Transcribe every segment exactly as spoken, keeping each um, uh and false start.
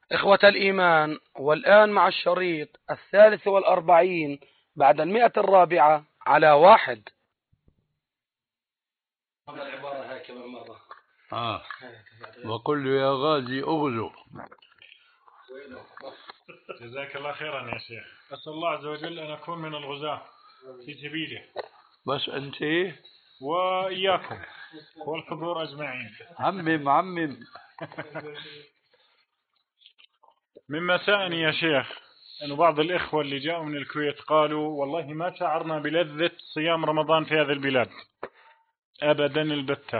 إخوة الإيمان، والآن مع الشريط الثالث والأربعين بعد المئة الرابعة على واحد. العبارة هكذا مرة. آه. وقل له يا غازي أغزو. جزاك الله خيرا يا شيخ، أسأل الله عز وجل أن أكون من الغزاة في سبيله، بس أنت وإياكم والحضور أجمعين. عمم عمم. مما سأني يا شيخ أن بعض الإخوة اللي جاءوا من الكويت قالوا والله ما شعرنا بلذة صيام رمضان في هذه البلاد أبدا البتة،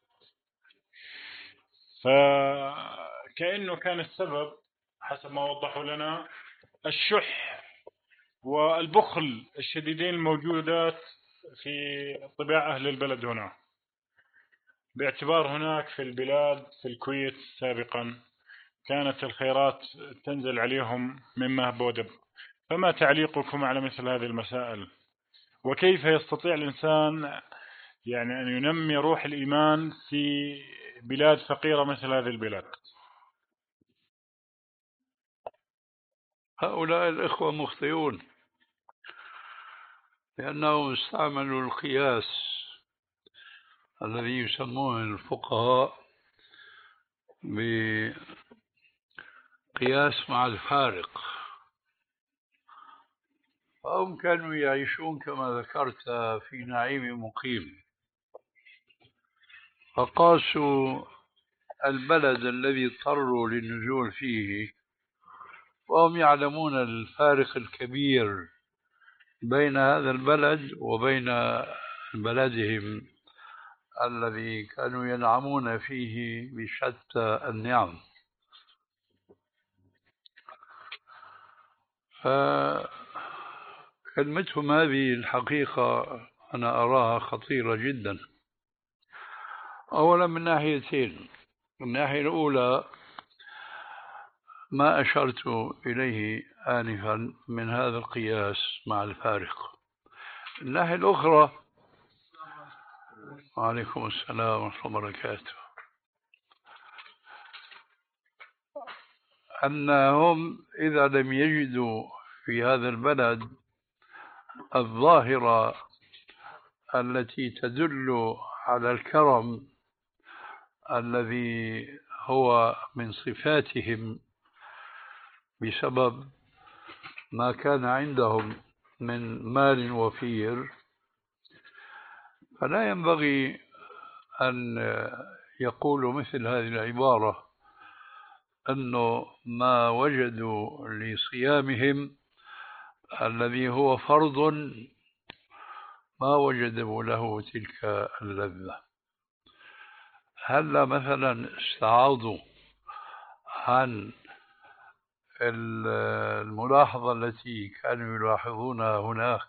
فكأنه كان السبب حسب ما وضحوا لنا الشح والبخل الشديدين الموجودات في طباع أهل البلد هنا، باعتبار هناك في البلاد في الكويت سابقا كانت الخيرات تنزل عليهم مما بودب. فما تعليقكم على مثل هذه المسائل؟ وكيف يستطيع الإنسان يعني أن ينمي روح الإيمان في بلاد فقيرة مثل هذه البلاد؟ هؤلاء الإخوة مخطئون، لأنهم استعملوا القياس الذي يسمونه الفقهاء بقياس مع الفارق، فهم كانوا يعيشون كما ذكرت في نعيم مقيم، فقاسوا البلد الذي اضطروا للنزول فيه وهم يعلمون الفارق الكبير بين هذا البلد وبين بلدهم الذي كانوا ينعمون فيه بشتى النعم. فكلمتهم هذه الحقيقة أنا أراها خطيرة جدا، أولا من ناحيتين. الناحية الأولى ما أشرت إليه آنفا من هذا القياس مع الفارق. الناحية الأخرى، وعليكم السلام ورحمة الله وبركاته، أنهم إذا لم يجدوا في هذا البلد الظاهرة التي تدل على الكرم الذي هو من صفاتهم بسبب ما كان عندهم من مال وفير، فلا ينبغي أن يقولوا مثل هذه العبارة أنه ما وجدوا لصيامهم الذي هو فرض ما وجدوا له تلك اللذة. هل مثلا استعاضوا عن الملاحظة التي كانوا يلاحظونها هناك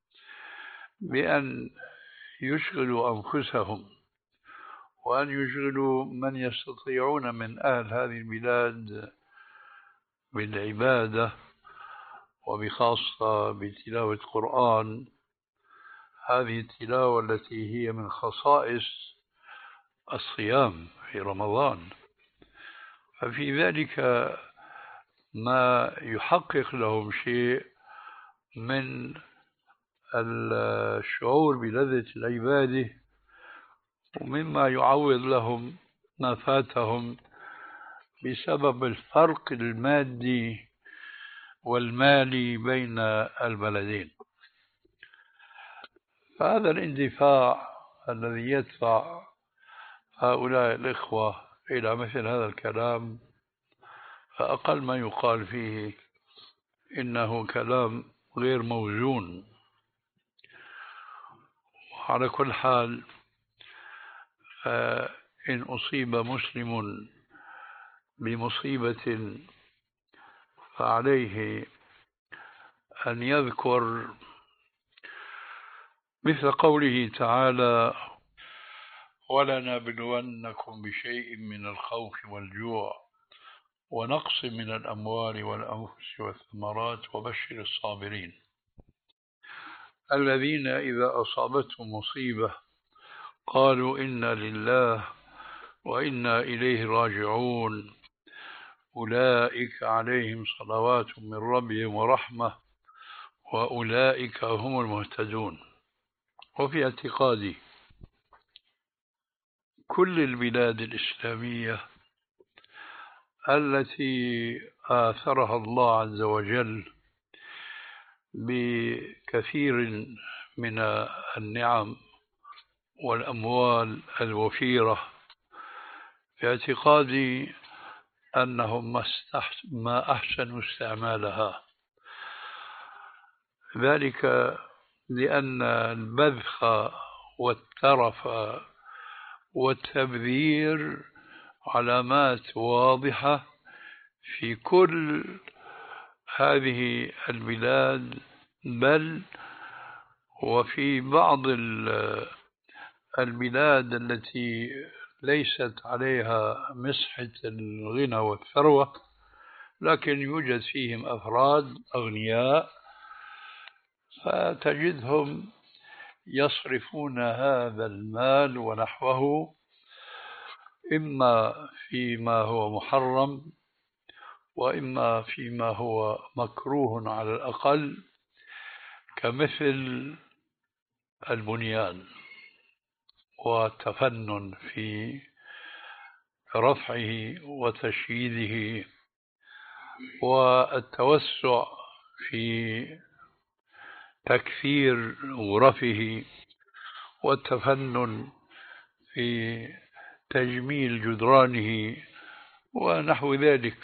بأن يشغلوا أنفسهم وأن يشغلوا من يستطيعون من أهل هذه البلاد بالعبادة وبخاصة بتلاوة القرآن، هذه التلاوة التي هي من خصائص الصيام في رمضان، ففي ذلك ما يحقق لهم شيء من الشعور بلذة العبادة، ومما يعوض لهم ما فاتهم بسبب الفرق المادي والمالي بين البلدين. فهذا الاندفاع الذي يدفع هؤلاء الإخوة إلى مثل هذا الكلام فأقل ما يقال فيه إنه كلام غير موزون. وعلى كل حال، إن أصيب مسلم بمصيبة فعليه أن يذكر مثل قوله تعالى: ولنبلونكم بشيء من الخوف والجوع ونقص من الأموال والأنفس والثمرات وبشر الصابرين الذين إذا أصابتهم مصيبة قالوا إنا لله وإنا إليه راجعون أولئك عليهم صلوات من ربهم ورحمة وأولئك هم المهتدون. وفي اعتقادي كل البلاد الإسلامية التي آثرها الله عز وجل بكثير من النعم والأموال الوفيرة، في اعتقادي أنهم ما أحسنوا استعمالها، ذلك لأن البذخ والترف والتبذير علامات واضحة في كل هذه البلاد، بل وفي بعض البلاد التي ليست عليها مسحة الغنى والثروة، لكن يوجد فيهم أفراد أغنياء فتجدهم يصرفون هذا المال ونحوه إما فيما هو محرم وإما فيما هو مكروه على الأقل، كمثل البنيان والتفنن في رفعه وتشييده والتوسع في تكثير غرفه والتفنن في تجميل جدرانه ونحو ذلك.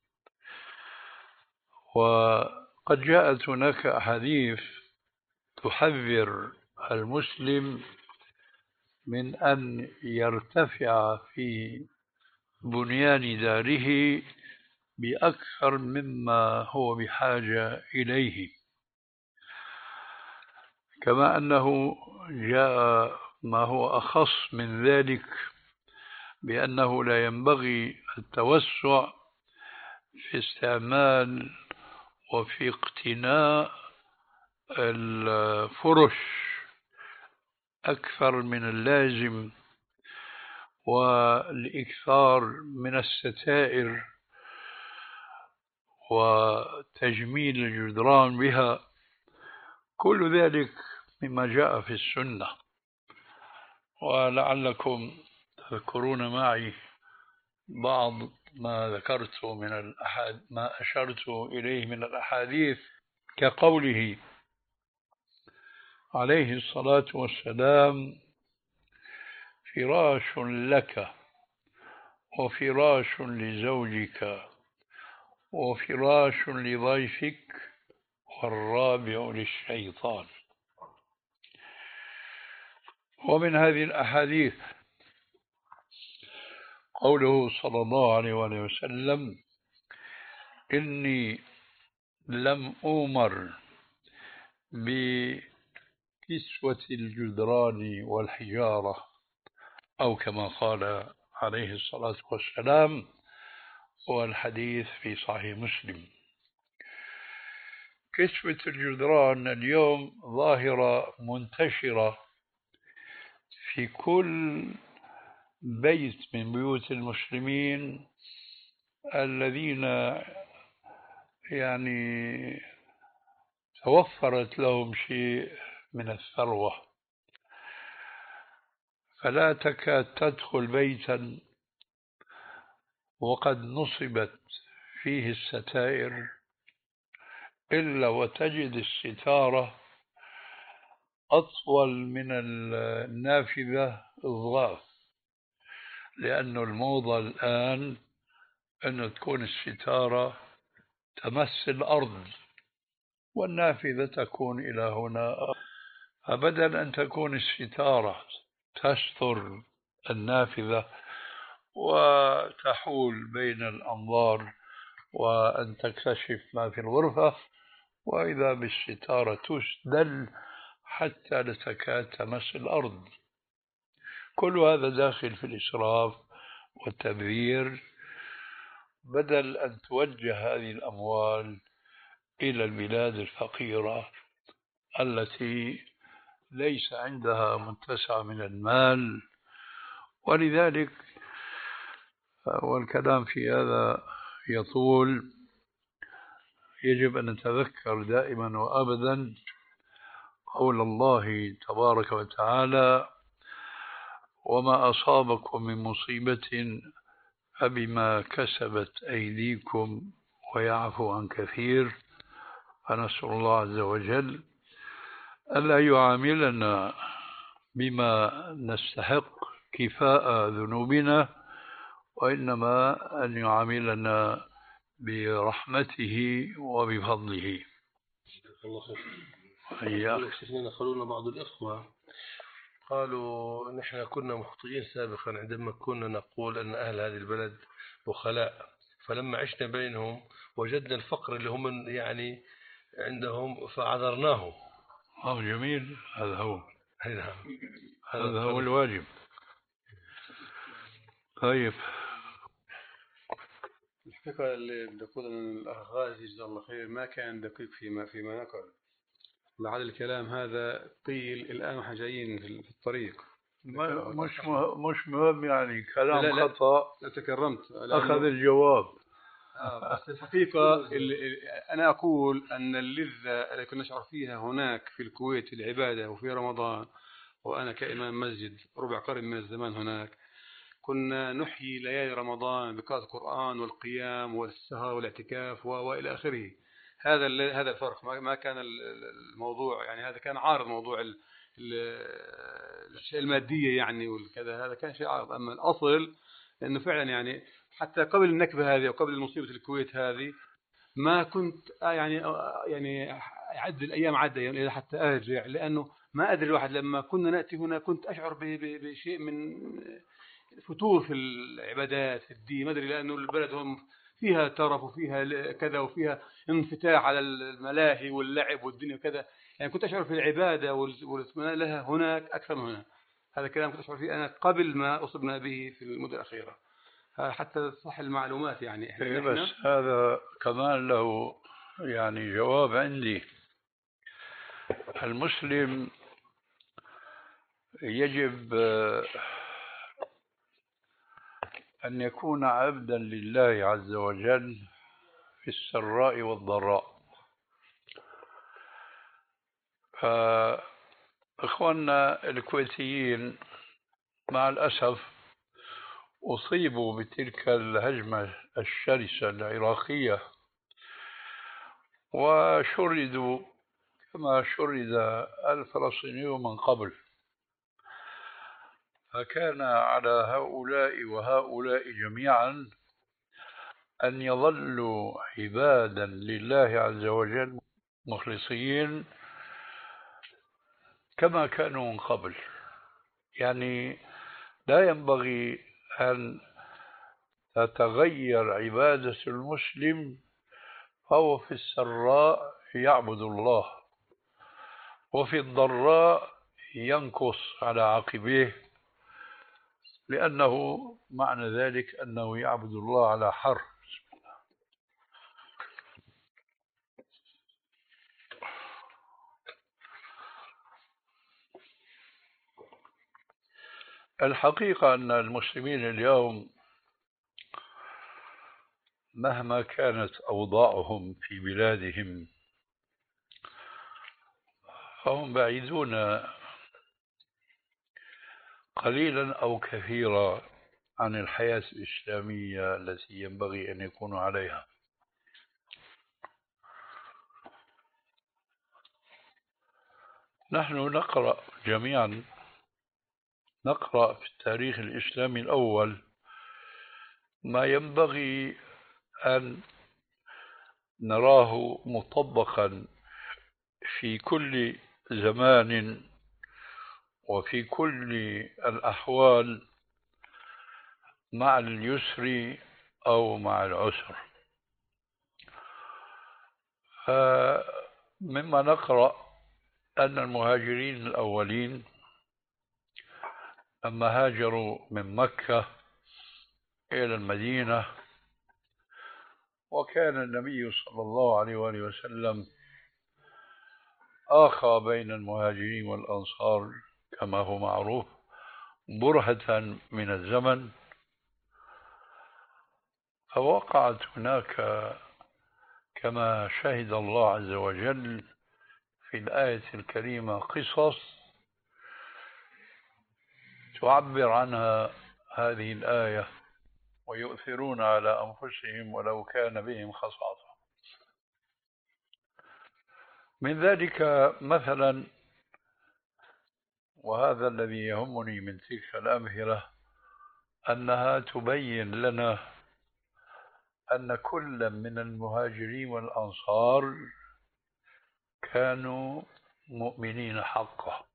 وقد جاءت هناك أحاديث تحذر المسلم من أن يرتفع في بنيان داره بأكثر مما هو بحاجة إليه، كما أنه جاء ما هو أخص من ذلك بأنه لا ينبغي التوسع في استعمال وفي اقتناء الفرش أكثر من اللازم والإكثار من الستائر وتجميل الجدران بها، كل ذلك مما جاء في السنة. ولعلكم تذكرون معي بعض ما ذكرت من الأحاد ما أشرت إليه من الأحاديث، كقوله عليه الصلاة والسلام: فراش لك وفراش لزوجك وفراش لضيفك والرابع للشيطان. ومن هذه الأحاديث قوله صلى الله عليه وسلم: إني لم أؤمر بكسوة الجدران والحجارة، أو كما قال عليه الصلاة والسلام، والحديث في صحيح مسلم. كسوة الجدران اليوم ظاهرة منتشرة في كل بيت من بيوت المسلمين الذين يعني توفرت لهم شيء من الثروة، فلا تكاد تدخل بيتا وقد نصبت فيه الستائر إلا وتجد الستارة أطول من النافذة الضعف، لأن الموضة الآن أن تكون الستارة تمس الأرض والنافذة تكون إلى هنا، فبدل أن تكون الستارة تستر النافذة وتحول بين الأنظار وأن تكتشف ما في الغرفة، وإذا بالستارة تسدل حتى لا تكاد تمس الأرض. كل هذا داخل في الإسراف والتبذير، بدل أن توجه هذه الأموال إلى البلاد الفقيرة التي ليس عندها متسع من المال. ولذلك والكلام في هذا يطول يجب أن نتذكر دائما وأبدا قول الله تبارك وتعالى: وما أصابكم من مصيبة فبما كسبت أيديكم ويعفو عن كثير. فنسأل الله عز وجل ألا يعاملنا بما نستحق كفاء ذنوبنا، وإنما أن يعاملنا برحمته وبفضله. الله خير. قالوا بعض الإخوة قالوا نحن كنا مخطئين سابقا عندما كنا نقول أن أهل هذه البلد بخلاء، فلما عشنا بينهم وجدنا الفقر اللي هم يعني عندهم فعذرناهم. آه جميل، هذا هو نعم، هذا هو الواجب. طيب، الحقيقة اللي بقول أن الأخ غازي جزاه الله خير ما كان دقيق فيما فيما نقل. لعل الكلام هذا قيل الآن واحنا جايين في الطريق. مش مش مهم يعني كلام لا لا خطأ. لا تكرمت. أخذ الجواب. آه بس الحقيقة اللي أنا أقول أن اللذة اللي كنا نشعر فيها هناك في الكويت في العبادة وفي رمضان، وأنا كإمام مسجد ربع قرن من الزمان هناك، كنا نحيي ليالي رمضان بقراءة القرآن والقيام والسهر والاعتكاف وإلى آخره. هذا هذا الفرق. ما كان الموضوع يعني هذا كان عارض موضوع الأشياء المادية يعني والكذا، هذا كان شيء عارض. أما الأصل لأنه فعلا يعني حتى قبل النكبة هذه وقبل مصيبة الكويت هذه ما كنت يعني يعني أعد الأيام عدة يعني حتى أرجع، لأنه ما أدري الواحد لما كنا نأتي هنا كنت أشعر بشيء من فتور في العبادات في الدين، ما أدري، لأنه البلد هم فيها ترف وفيها كذا وفيها انفتاح على الملاهي واللعب والدنيا وكذا، يعني كنت أشعر في العبادة والاطمئنان لها هناك أكثر من هنا. هذا كلام كنت أشعر فيه أنا قبل ما أصبنا به في المدة الأخيرة، حتى صح المعلومات يعني إحنا بس هذا كمان له يعني جواب عندي. المسلم يجب أن يكون عبدا لله عز وجل في السراء والضراء. فإخواننا الكويتيين مع الأسف أصيبوا بتلك الهجمة الشرسة العراقية وشردوا كما شرد الفلسطينيون من قبل. فكان على هؤلاء وهؤلاء جميعا أن يظلوا عبادا لله عز وجل مخلصين كما كانوا من قبل. يعني لا ينبغي أن تتغير عبادة المسلم، فهو في السراء يعبد الله وفي الضراء ينكص على عقبيه، لأنه معنى ذلك أنه يعبد الله على حرف. الحقيقة أن المسلمين اليوم مهما كانت أوضاعهم في بلادهم فهم بعيدون قليلا أو كثيرا عن الحياة الإسلامية التي ينبغي أن يكونوا عليها. نحن نقرأ جميعا نقرأ في التاريخ الإسلامي الأول ما ينبغي أن نراه مطبقا في كل زمان وفي كل الأحوال مع اليسر أو مع العسر. مما نقرأ أن المهاجرين الأولين لما هاجروا من مكة إلى المدينة، وكان النبي صلى الله عليه وآله وسلم آخى بين المهاجرين والأنصار كما هو معروف برهة من الزمن، فوقعت هناك كما شهد الله عز وجل في الآية الكريمة قصص تعبر عنها هذه الآية: ويؤثرون على أنفسهم ولو كان بهم خصاصة. من ذلك مثلا، وهذا الذي يهمني من تلك الأمثلة، أنها تبين لنا أن كل من المهاجرين والأنصار كانوا مؤمنين حقا.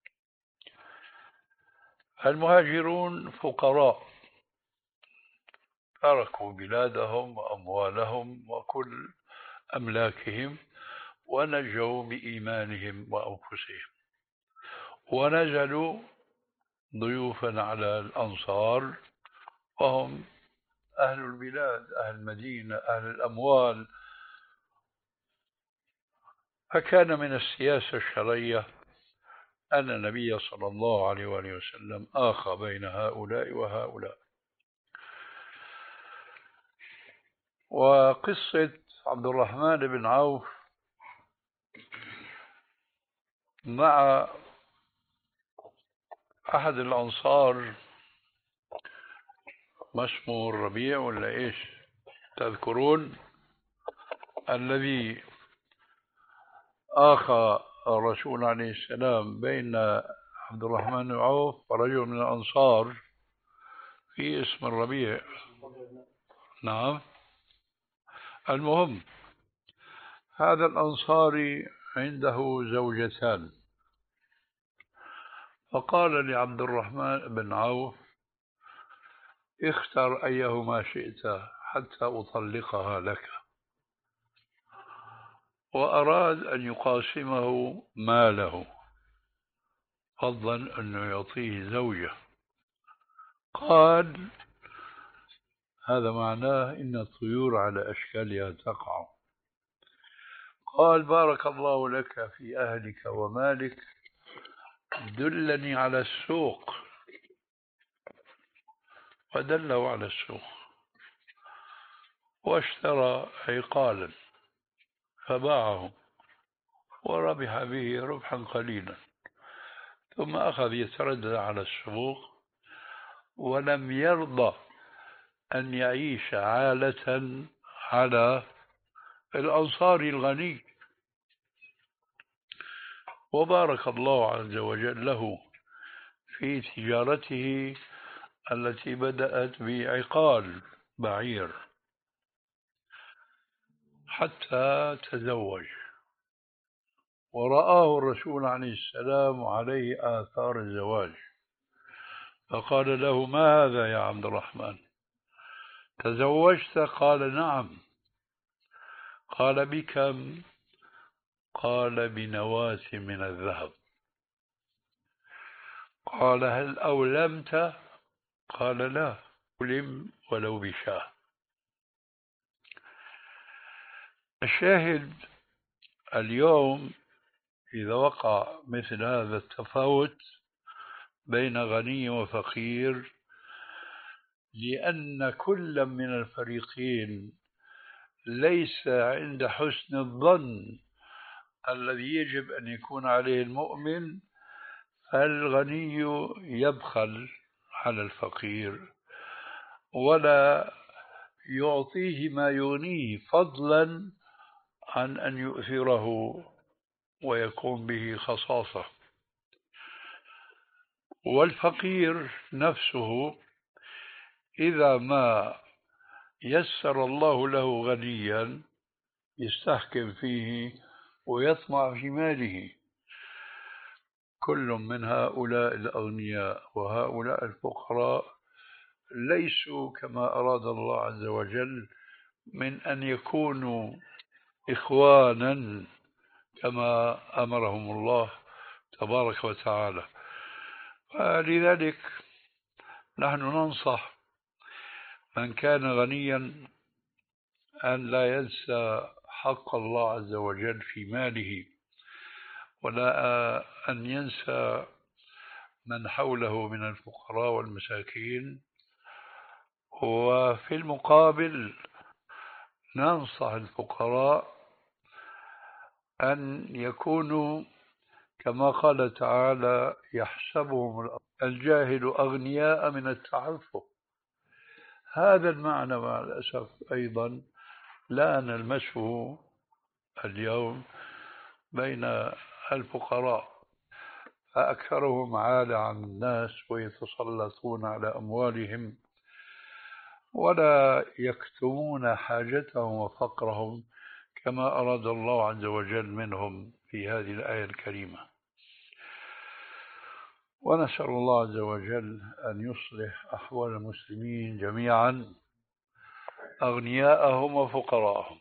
المهاجرون فقراء، تركوا بلادهم وأموالهم وكل أملاكهم ونجوا بإيمانهم وأنفسهم، ونزلوا ضيوفا على الأنصار وهم أهل البلاد، أهل المدينة، أهل الأموال. فكان من السياسة الشرعية أن النبي صلى الله عليه وآله وسلم آخى بين هؤلاء وهؤلاء. وقصة عبد الرحمن بن عوف مع أحد الأنصار، ما اسمه الربيع ولا إيش تذكرون، الذي آخى الرسول عليه السلام بين عبد الرحمن بن عوف ورجل من الأنصار في اسم الربيع. نعم. المهم، هذا الأنصاري عنده زوجتان، فقال لعبد الرحمن بن عوف: اختر أيهما شئت حتى أطلقها لك. وأراد أن يقاسمه ماله، فضلا أنه يعطيه زوجة. قال: هذا معناه إن الطيور على أشكالها تقع. قال: بارك الله لك في أهلك ومالك، دلني على السوق. فدله على السوق، واشترى عقالا فباعه وربح به ربحا قليلا، ثم أخذ يتردد على السوق ولم يرضى أن يعيش عالة على الأنصاري الغني. وبارك الله عز وجل له في تجارته التي بدأت بعقال بعير حتى تزوج، ورآه الرسول عليه السلام عليه آثار الزواج، فقال له: ما هذا يا عبد الرحمن؟ تزوجت؟ قال: نعم. قال: بكم؟ قال: بنواة من الذهب. قال: هل أولمت؟ قال: لا، أولم ولو بشاه. الشاهد اليوم إذا وقع مثل هذا التفاوت بين غني وفقير، لأن كل من الفريقين ليس عند حسن الظن الذي يجب أن يكون عليه المؤمن، فالغني يبخل على الفقير ولا يعطيه ما يغنيه، فضلا عن أن يؤثره ويكون به خصاصة. والفقير نفسه إذا ما يسر الله له غنيا يستحكم فيه ويطمع في ماله. كل من هؤلاء الأغنياء وهؤلاء الفقراء ليسوا كما أراد الله عز وجل من أن يكونوا إخوانا كما أمرهم الله تبارك وتعالى. فلذلك نحن ننصح من كان غنيا أن لا ينسى حق الله عز وجل في ماله، ولا أن ينسى من حوله من الفقراء والمساكين، وفي المقابل ننصح الفقراء أن يكونوا كما قال تعالى يحسبهم الجاهل أغنياء من التعفف. هذا المعنى مع الأسف أيضا لا نلمسه اليوم بين الفقراء، فأكثرهم عالة عن الناس ويتسلطون على أموالهم ولا يكتمون حاجتهم وفقرهم كما أراد الله عز وجل منهم في هذه الآية الكريمة. ونسأل الله عز وجل أن يصلح أحوال المسلمين جميعا أغنياءهم وفقراءهم.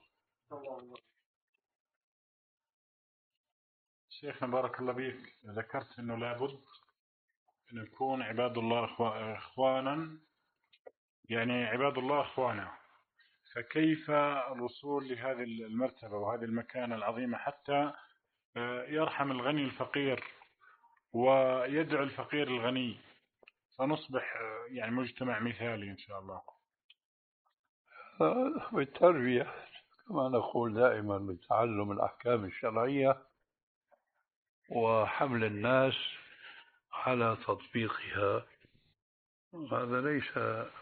شيخنا بارك الله بيك، ذكرت أنه لابد أن يكون عباد الله إخوانا، يعني عباد الله إخوانا، فكيف الوصول لهذه المرتبة وهذه المكانة العظيمة حتى يرحم الغني الفقير ويدعو الفقير الغني فنصبح يعني مجتمع مثالي إن شاء الله؟ بالتربية كما نقول دائما، بتعلم الأحكام الشرعية وحمل الناس على تطبيقها. هذا ليس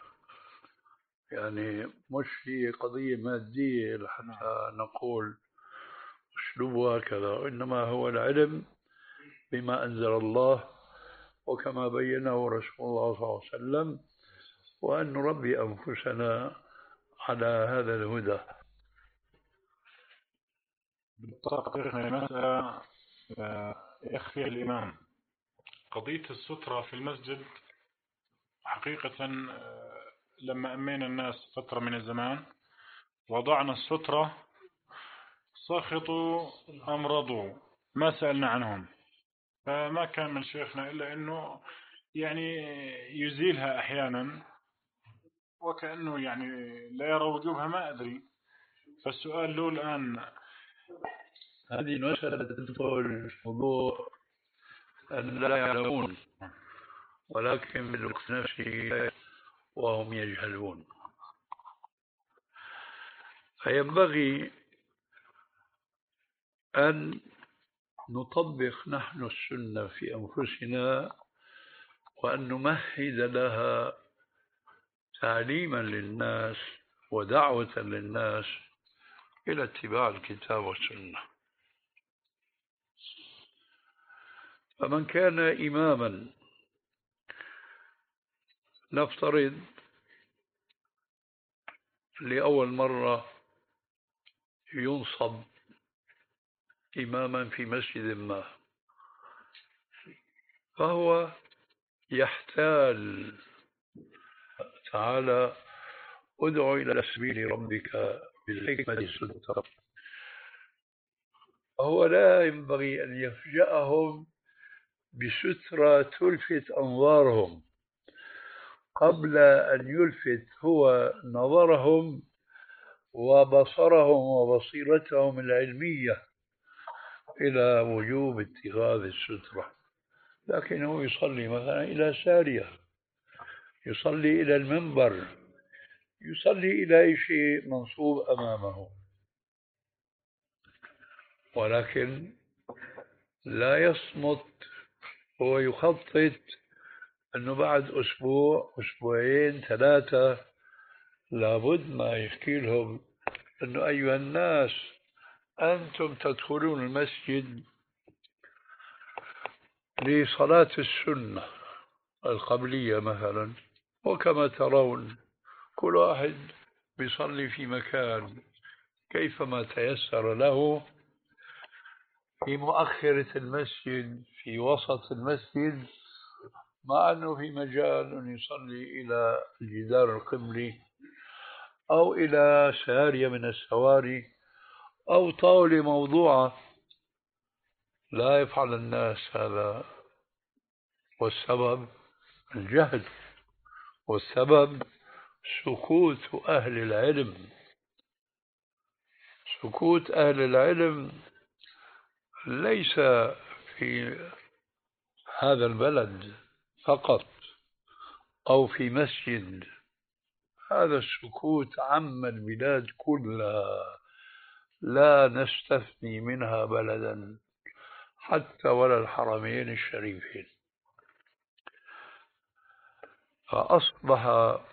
يعني مش هي قضية مادية حتى نقول اسلوبها كذا، إنما هو العلم بما أنزل الله وكما بينه رسول الله صلى الله عليه وسلم، وأن نربي أنفسنا على هذا الهدى. بالتحقيق مسألة يخفي الإمام قضية السترة في المسجد. حقيقة لما أمينا الناس فترة من الزمان وضعنا السترة سخطوا أمرضوا ما سألنا عنهم، فما كان من شيخنا إلا أنه يعني يزيلها أحيانا وكأنه يعني لا يرى وجوبها، ما أدري. فالسؤال له الآن، هذه مسألة تدخل في موضوع أن لا يعلمون ولكن بالوقت نفسه وهم يجهلون. فينبغي أن نطبق نحن السنة في أنفسنا وأن نمهد لها تعليما للناس ودعوة للناس إلى اتباع الكتاب والسنة. فمن كان إماما، نفترض لأول مرة ينصب إماما في مسجد ما، فهو يحتال تعالى ادع إلى سبيل ربك بالحكمة والسلطة. هو لا ينبغي أن يفجأهم بسترة تلفت أنظارهم قبل أن يلفت هو نظرهم وبصرهم وبصيرتهم العلمية إلى وجوب اتخاذ السترة. لكنه يصلي مثلا إلى سارية، يصلي إلى المنبر، يصلي إلى أي شيء منصوب أمامه، ولكن لا يصمت. هو يخطط أنه بعد أسبوع أسبوعين ثلاثة لابد ما يحكي لهم أنه أيها الناس أنتم تدخلون المسجد لصلاة السنة القبلية مثلا، وكما ترون كل واحد بيصلي في مكان كيفما تيسر له، في مؤخرة المسجد، في وسط المسجد، مع أنه في مجال أن يصلي إلى الجدار القبلي أو إلى سارية من السواري أو طاولة موضوعة. لا يفعل الناس هذا، والسبب الجهل، والسبب سكوت أهل العلم. سكوت أهل العلم ليس في هذا البلد فقط أو في مسجد، هذا السكوت عم البلاد كلها، لا نستثني منها بلدا حتى ولا الحرمين الشريفين. فأصبح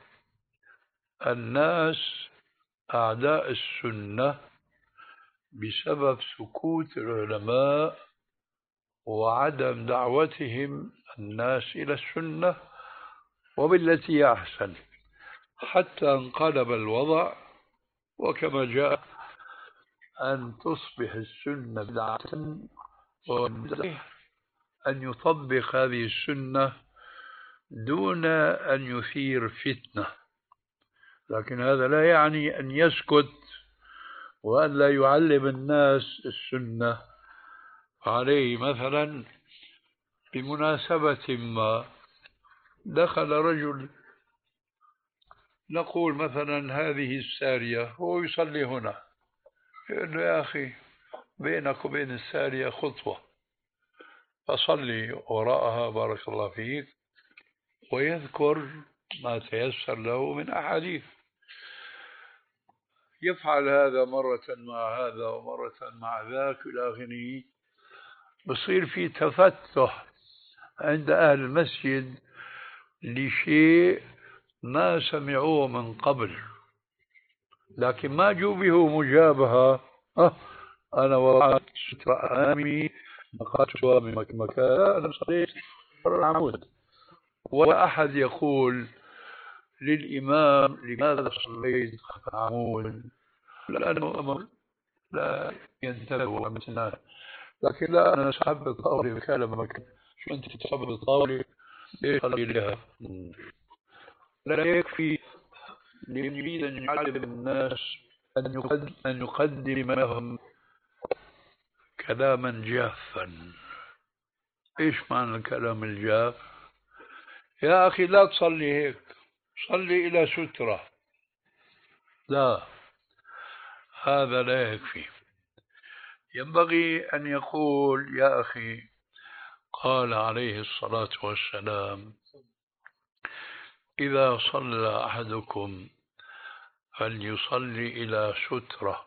الناس أعداء السنة بسبب سكوت العلماء وعدم دعوتهم الناس إلى السنة وبالتي هي أحسن، حتى انقلب الوضع. وكما جاء أن تصبح السنة بدعة والبدعة أن يطبق هذه السنة دون أن يثير فتنة. لكن هذا لا يعني أن يسكت وأن لا يعلم الناس السنة. عليه مثلا بمناسبة ما دخل رجل، نقول مثلا هذه السارية، هو يصلي هنا، يقول له يا أخي بينك وبين السارية خطوة فصلي وراءها بارك الله فيك، ويذكر ما تيسر له من أحاديث. يفعل هذا مرة مع هذا ومرة مع ذاك إلى آخره. بصير في تفتح عند أهل المسجد لشيء ما سمعوه من قبل، لكن ما جوبه مجابهة. أه أنا وضعت سترة أمامي نقاشها من مكان، أنا صليت العمود. ولا أحد يقول للإمام لماذا صليت خلف عمود، لأنه أمر لا ينتبه مثلنا. لكن لا، أنا سحب الطاولة بكلمة مكان، شو أنت تسحب الطاولة ليش صلي لها؟ لا يكفي يريد أن يعلم الناس أن يقدم, أن يقدم لهم كلاما جافا. إيش معنى الكلام الجاف؟ يا أخي لا تصلي هيك، صلي إلى سترة. لا، هذا لا يكفي. ينبغي أن يقول يا أخي قال عليه الصلاة والسلام إذا صلى أحدكم فليصلي إلى سترة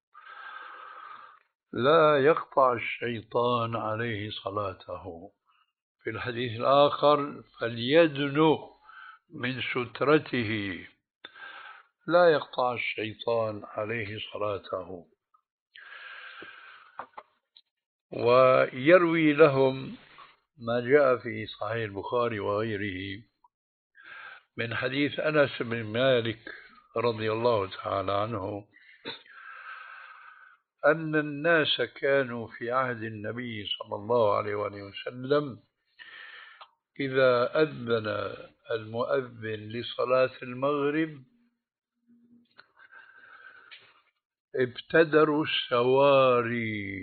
لا يقطع الشيطان عليه صلاته. في الحديث الآخر فليدنو من سترته لا يقطع الشيطان عليه صلاته. ويروي لهم ما جاء في صحيح البخاري وغيره من حديث أنس بن مالك رضي الله تعالى عنه أن الناس كانوا في عهد النبي صلى الله عليه وسلم إذا أذن المؤذن لصلاة المغرب ابتدروا السواري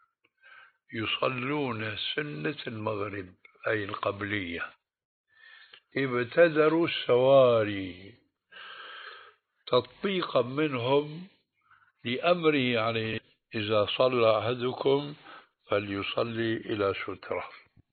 يصلون سنة المغرب أي القبلية. ابتدروا السواري تطبيقا منهم لأمره عليه إذا صلى أحدكم فليصلي إلى سترة.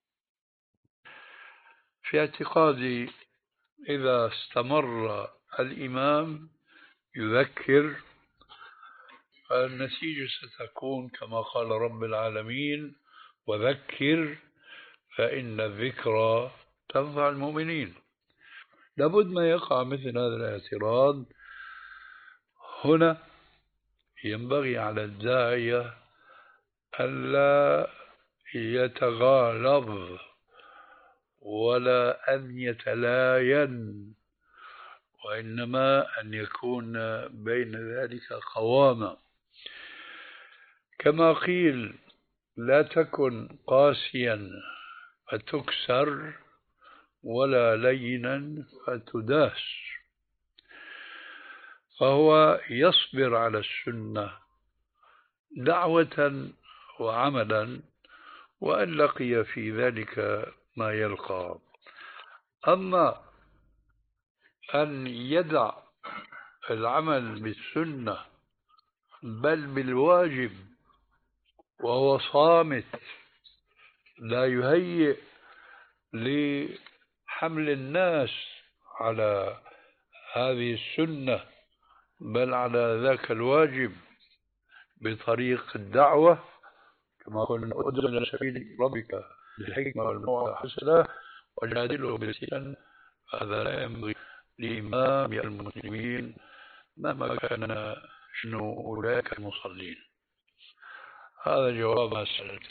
في اعتقادي إذا استمر الإمام يذكر فالنتيجة ستكون كما قال رب العالمين وذكر فإن الذكرى تنفع المؤمنين. لابد ما يقع مثل هذا الاعتراض. هنا ينبغي على الداعية ألا يتغالظ ولا أن يتلاين، وإنما أن يكون بين ذلك قوامة. كما قيل لا تكن قاسيا فتكسر ولا لينا فتداس. فهو يصبر على السنة دعوة وعملا وأن لقي في ذلك ما يلقى. أما أن يدع العمل بالسنة بل بالواجب وهو صامت لا يهيئ لحمل الناس على هذه السنة بل على ذاك الواجب بطريق الدعوة كما قلنا ادعو إلى سبيل ربك بالحكمة والموعظة الحسنة وجادله بالحسنى. هذا لا ينبغي لإمام المسلمين مهما كان شنو أولئك المصلين. هذا جواب ما سألت.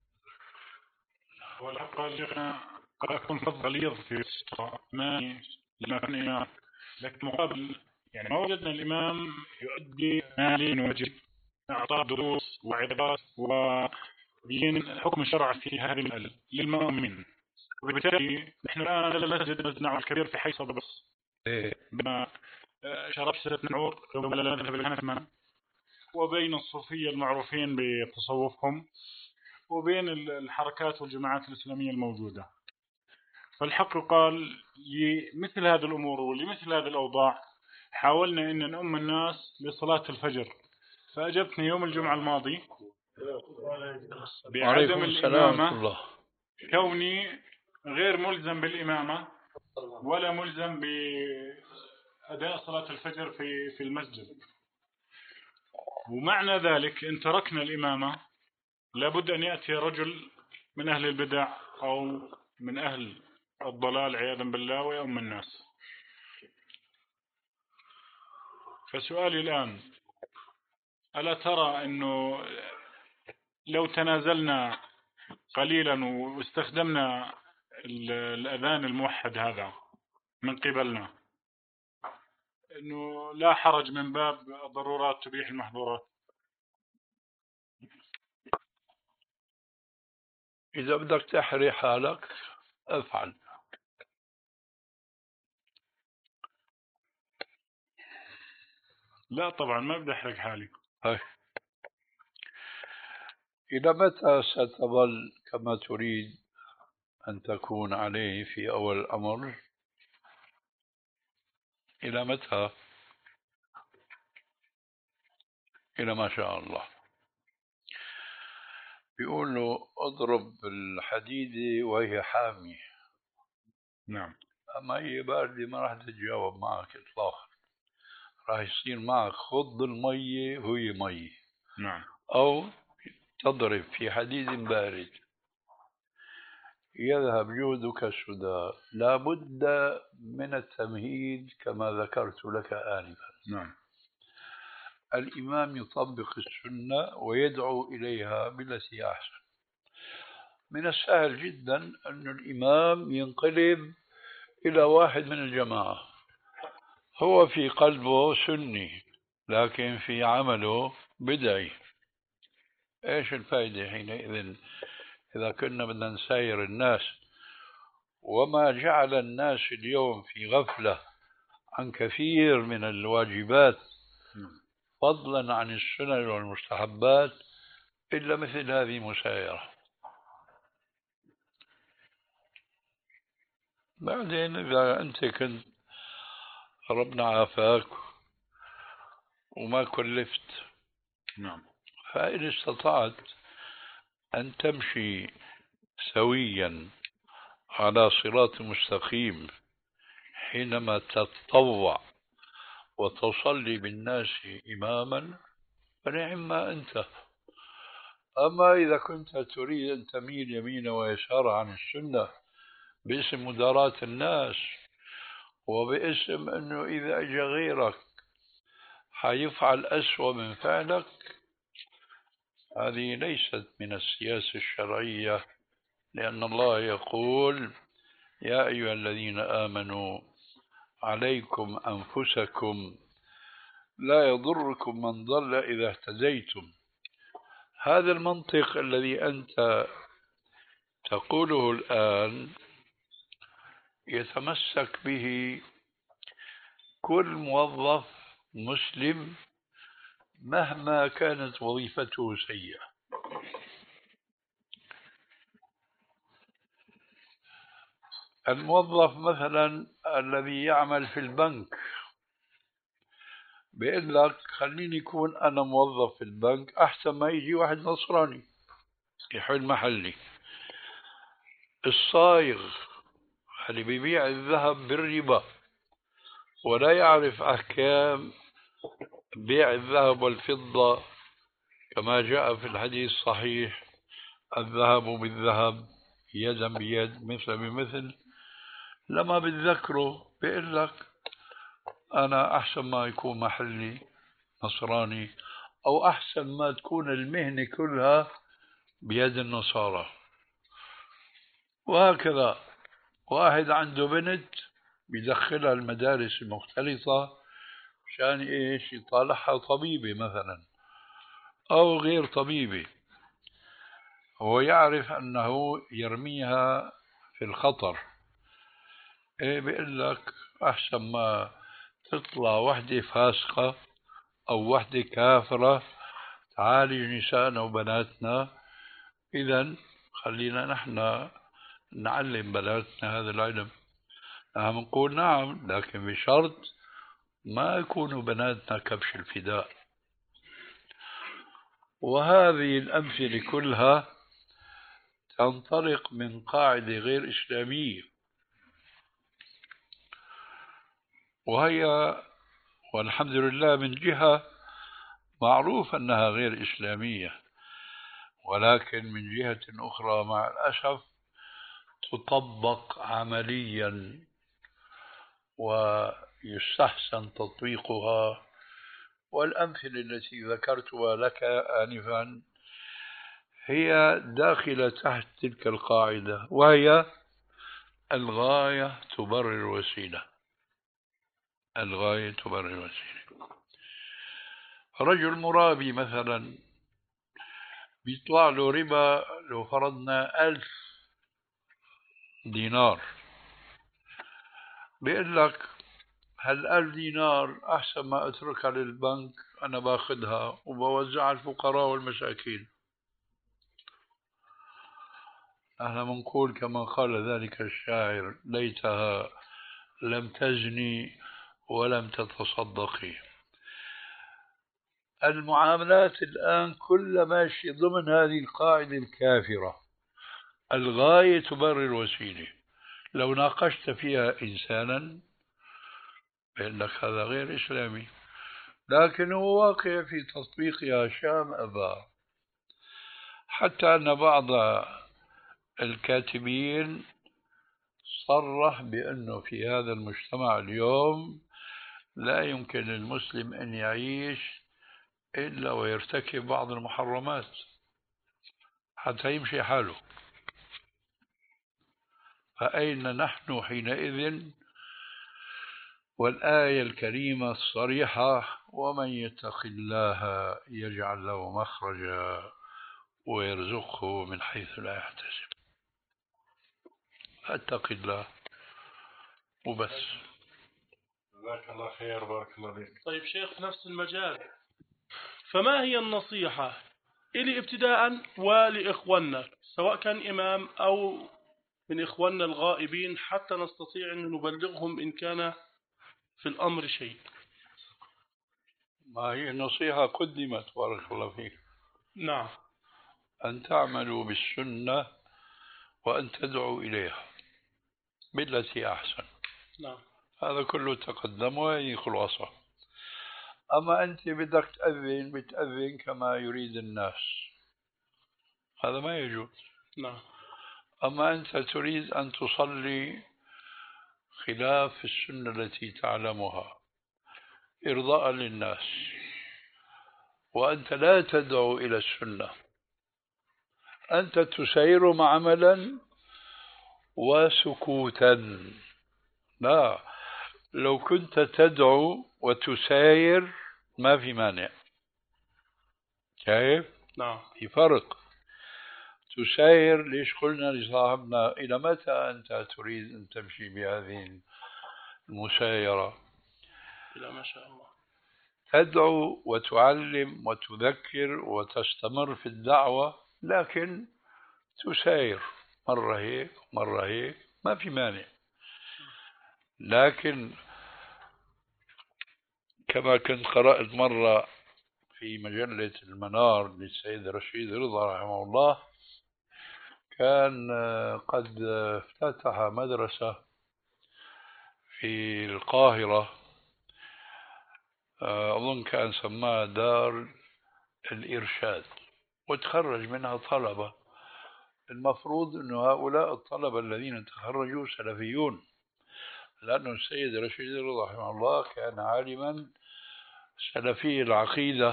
والحق شيخنا قد أكون فضل غليظ في ما لما كان إمام، لكن مقابل يعني ما وجدنا الإمام يؤدي ما عليه واجب، أعطاء دروس وعظات وبين حكم الشرع في هذه المسألة للمؤمن. وبالتالي نحن الآن لا نجد التنوع الكبير في حيث بس بما شرب ستة نعور ولا نذهب الحنفي وبين الصوفية المعروفين بتصوفهم وبين الحركات والجماعات الإسلامية الموجودة. فالحق قال لمثل هذه الأمور ولمثل هذه الأوضاع حاولنا أن نؤم الناس لصلاة الفجر، فأجبتني يوم الجمعة الماضي بعدم الإمامة كوني غير ملزم بالإمامة ولا ملزم بأداء صلاة الفجر في في المسجد. ومعنى ذلك إن تركنا الإمامة لابد أن يأتي رجل من أهل البدع أو من أهل الضلال عياذا بالله ويؤم الناس. فسؤالي الآن ألا ترى أنه لو تنازلنا قليلا واستخدمنا الأذان الموحد هذا من قبلنا أنه لا حرج من باب ضرورات تبيح المحظورات؟ إذا بدك تحري حالك افعل. لا طبعا ما بدي أحرق حالي. هاي. إلى متى ستظل كما تريد أن تكون عليه في أول الأمر؟ إلى متى؟ إلى ما شاء الله. بيقول له اضرب الحديدة وهي حامية. نعم. أما هي باردة ما راح تتجاوب معك إطلاقا، راح يصير معك خض المية وهي مية. نعم. أو تضرب في حديد بارد يذهب جهدك السدى. لا بد من التمهيد كما ذكرت لك آنفا. نعم. الإمام يطبق السنة ويدعو إليها بالتي أحسن. من السهل جدا أن الإمام ينقلب إلى واحد من الجماعة هو في قلبه سني لكن في عمله بدعي. إيش الفائدة حينئذ إذا كنا بدنا نساير الناس؟ وما جعل الناس اليوم في غفلة عن كثير من الواجبات فضلا عن السنن والمستحبات إلا مثل هذه المسايرة. بعدين إذا أنت كنت ربنا عافاك وما كلفت، نعم، فإن استطعت أن تمشي سويا على صراط مستقيم حينما تتطوع وتصلي بالناس إماما فنعم ما أنت. أما إذا كنت تريد أن تميل يمينا ويسارا عن السنة باسم مداراة الناس وباسم أنه إذا أجى غيرك حيفعل أسوأ من فعلك، هذه ليست من السياسة الشرعية. لأن الله يقول يا أيها الذين آمنوا عليكم أنفسكم لا يضركم من ضل إذا اهتديتم. هذا المنطق الذي أنت تقوله الآن يتمسك به كل موظف مسلم مهما كانت وظيفته سيئة. الموظف مثلا الذي يعمل في البنك بيقول لك خليني يكون أنا موظف في البنك أحسن ما يجي واحد نصراني يحل محلي. الصايغ اللي بيبيع الذهب بالربا ولا يعرف أحكام بيع الذهب والفضة كما جاء في الحديث الصحيح: الذهب بالذهب يدا بيد مثل بمثل، لما بتذكره بيقول لك أنا أحسن ما يكون محلي نصراني، أو أحسن ما تكون المهنة كلها بيد النصارى. وهكذا واحد عنده بنت بيدخلها المدارس المختلطة مشان إيش؟ يطالعها طبيبة مثلا أو غير طبيبة، هو يعرف أنه يرميها في الخطر. إيه بيقول لك أحسن ما تطلع وحدة فاسقة أو وحدة كافرة تعالج نسائنا وبناتنا، إذن خلينا نحن نعلم بناتنا هذا العلم. نحن نقول نعم، لكن بشرط ما يكونوا بناتنا كبش الفداء. وهذه الأمثلة كلها تنطلق من قاعدة غير إسلامية، وهي والحمد لله من جهة معروف أنها غير إسلامية، ولكن من جهة أخرى مع الأسف تطبق عمليا ويستحسن تطبيقها. والأمثلة التي ذكرتها لك آنفا هي داخلة تحت تلك القاعدة، وهي الغاية تبرر الوسيلة. الغاية تبرر الوسيلة. رجل مرابي مثلا بيطلع له ربا، لو فرضنا ألف دينار، بيقول لك هالألف دينار أحسن ما أتركها للبنك، أنا باخذها وبوزعها على الفقراء والمساكين. نحن منقول كما قال ذلك الشاعر: ليتها لم تزني ولم تتصدقي. المعاملات الآن كل ماشي ضمن هذه القاعدة الكافرة: الغاية تبرر الوسيلة. لو ناقشت فيها إنسانا بيقول لك هذا غير إسلامي، لكن هو واقع في تطبيقها شام أبا. حتى أن بعض الكاتبين صرح بأنه في هذا المجتمع اليوم لا يمكن للمسلم أن يعيش إلا ويرتكب بعض المحرمات حتى يمشي حاله. فأين نحن حينئذ؟ والآية الكريمة الصريحة: ومن يتق الله يجعل له مخرجا ويرزقه من حيث لا يحتسب. فاتق الله وبس. جزاك الله خير، بارك الله فيك. طيب شيخ، في نفس المجال، فما هي النصيحة إلي ابتداء ولإخواننا سواء كان إمام أو من إخواننا الغائبين، حتى نستطيع أن نبلغهم إن كان في الأمر شيء؟ ما هي النصيحة قدمت بارك الله فيك. نعم. أن تعملوا بالسنة وأن تدعوا إليها بالتي أحسن. نعم. هذا كله تقدم، وهي خلاصة. أما أنت بدك تأذن بتأذن كما يريد الناس، هذا ما يجوز. نعم. أما أنت تريد أن تصلي خلاف السنة التي تعلمها إرضاء للناس، وأنت لا تدعو إلى السنة، أنت تسير عملا وسكوتا. لا، لو كنت تدعو وتساير ما في مانع. كيف؟ نعم. في فرق. تساير، ليش قلنا لصاحبنا إلى متى أنت تريد أن تمشي بهذه المسايرة؟ إلى ما شاء الله. تدعو وتعلم وتذكر وتستمر في الدعوة، لكن تساير مرة هيك مرة هيك ما في مانع. لكن كما كنت قرأت مرة في مجلة المنار للسيد رشيد رضا رحمه الله، كان قد افتتح مدرسة في القاهرة أظن كان سماها دار الإرشاد، وتخرج منها طلبة. المفروض أن هؤلاء الطلبة الذين تخرجوا سلفيون، لأن السيد رشيد رضا رحمه الله كان عالما سلفي العقيدة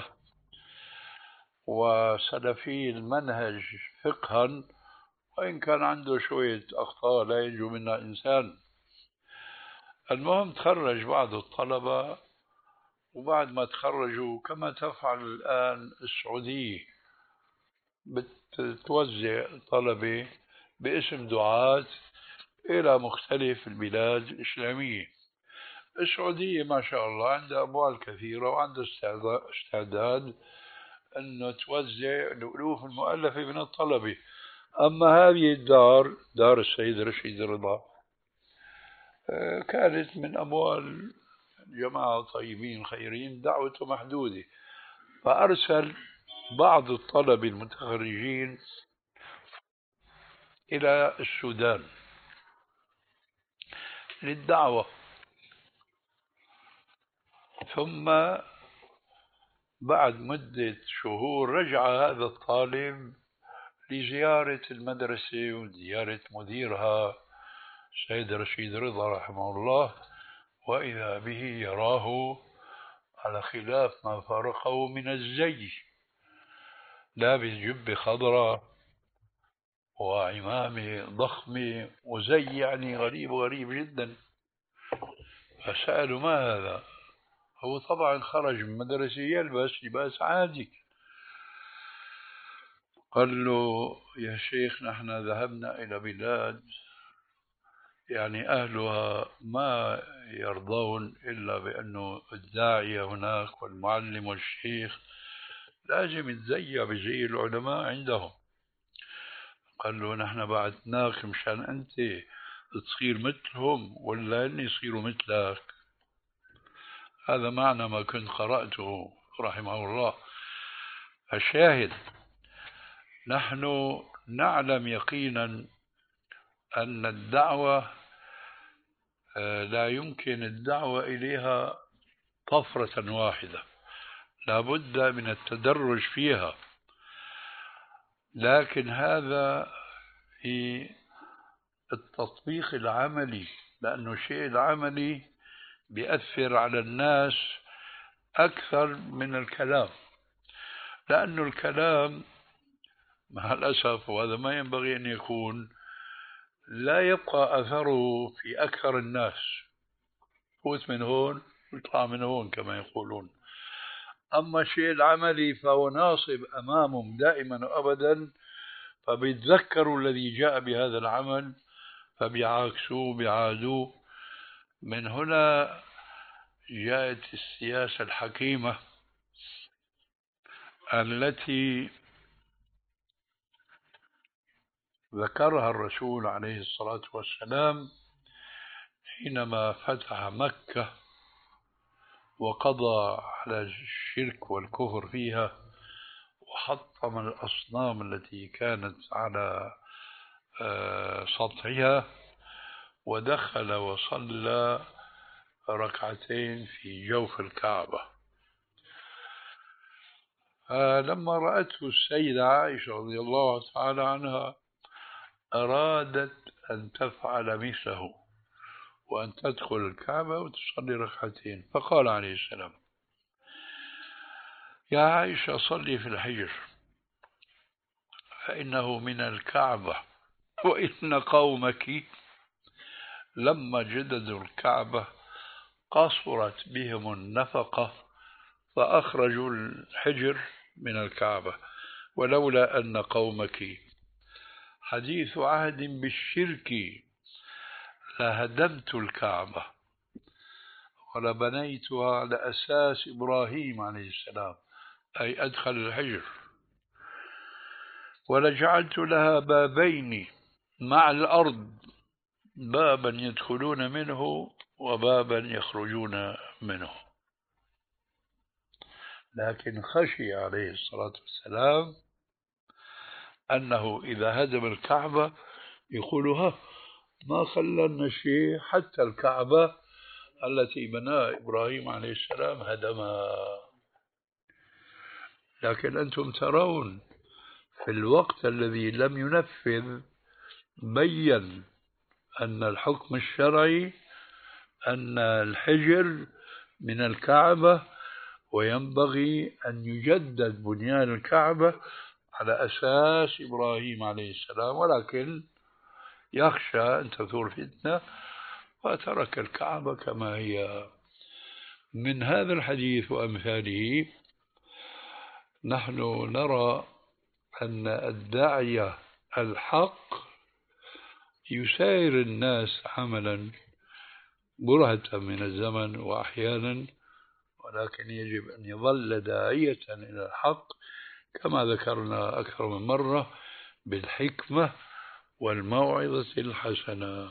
وسلفي المنهج فقها، وإن كان عنده شوية أخطاء لا ينجو منها إنسان. المهم تخرج بعض الطلبة، وبعد ما تخرجوا كما تفعل الآن السعودية بتوزع طلبة باسم دعاة إلى مختلف البلاد الإسلامية. السعودية ما شاء الله عندها أموال كثيرة وعندها استعداد أن توزع الألوف المؤلفة من الطلبة. أما هذه الدار، دار السيد رشيد رضا، كانت من أموال جماعة طيبين خيرين دعوته محدودة، فأرسل بعض الطلبة المتخرجين إلى السودان للدعوة. ثم بعد مدة شهور رجع هذا الطالب لزيارة المدرسة وزيارة مديرها سيد رشيد رضا رحمه الله، وإذا به يراه على خلاف ما فارقه من الزي، لابس جبة خضراء وعمامة ضخمة وزي يعني غريب غريب جدا. فسألوا ما هذا؟ هو طبعا خرج من مدرسة يلبس لباس عادي. قال له يا شيخ نحن ذهبنا إلى بلاد يعني أهلها ما يرضون إلا بأنه الداعية هناك والمعلم والشيخ لازم يتزيى بزي العلماء عندهم. قال له نحن بعثناك مشان أنت تصير مثلهم ولا أن يصيروا مثلك؟ هذا معنى ما كنت قرأته رحمه الله. الشاهد نحن نعلم يقينا أن الدعوة لا يمكن الدعوة إليها طفرة واحدة، لا بد من التدرج فيها، لكن هذا في التطبيق العملي، لأنه الشيء العملي بيأثر على الناس أكثر من الكلام، لأنه الكلام مع الأسف وهذا ما ينبغي أن يكون لا يبقى أثره في أكثر الناس، فوت من هون ويطلع من هون كما يقولون. أما الشيء العملي فهو ناصب أمامهم دائما وأبدا، فبيتذكروا الذي جاء بهذا العمل فبيعاكسوه بيعادوه. من هنا جاءت السياسة الحكيمة التي ذكرها الرسول عليه الصلاة والسلام حينما فتح مكة وقضى على الشرك والكفر فيها وحطم الأصنام التي كانت على سطحها، ودخل وصلى ركعتين في جوف الكعبة. لما رأته السيدة عائشة رضي الله تعالى عنها أرادت أن تفعل مثله وأن تدخل الكعبة وتصلي ركعتين، فقال عليه السلام يا عائشة صلي في الحجر فإنه من الكعبة، وإن قومك لما جددوا الكعبة قصرت بهم النفقة فأخرجوا الحجر من الكعبة، ولولا أن قومك حديث عهد بالشرك لهدمت الكعبة ولبنيتها على أساس إبراهيم عليه السلام، أي أدخل الحجر، ولجعلت لها بابين مع الأرض، بابا يدخلون منه وبابا يخرجون منه. لكن خشي عليه الصلاة والسلام أنه إذا هدم الكعبة يقول ها ما خلنا شيء حتى الكعبة التي بناها إبراهيم عليه السلام هدمها. لكن أنتم ترون في الوقت الذي لم ينفذ بين أن الحكم الشرعي أن الحجر من الكعبة، وينبغي أن يجدد بنيان الكعبة على أساس إبراهيم عليه السلام، ولكن يخشى أن تثور فتنة وترك الكعبة كما هي. من هذا الحديث وأمثاله نحن نرى أن الداعية الحق يساير الناس عملا برهة من الزمن وأحيانا، ولكن يجب أن يظل داعية إلى الحق كما ذكرنا أكثر من مرة بالحكمة والموعظة الحسنة.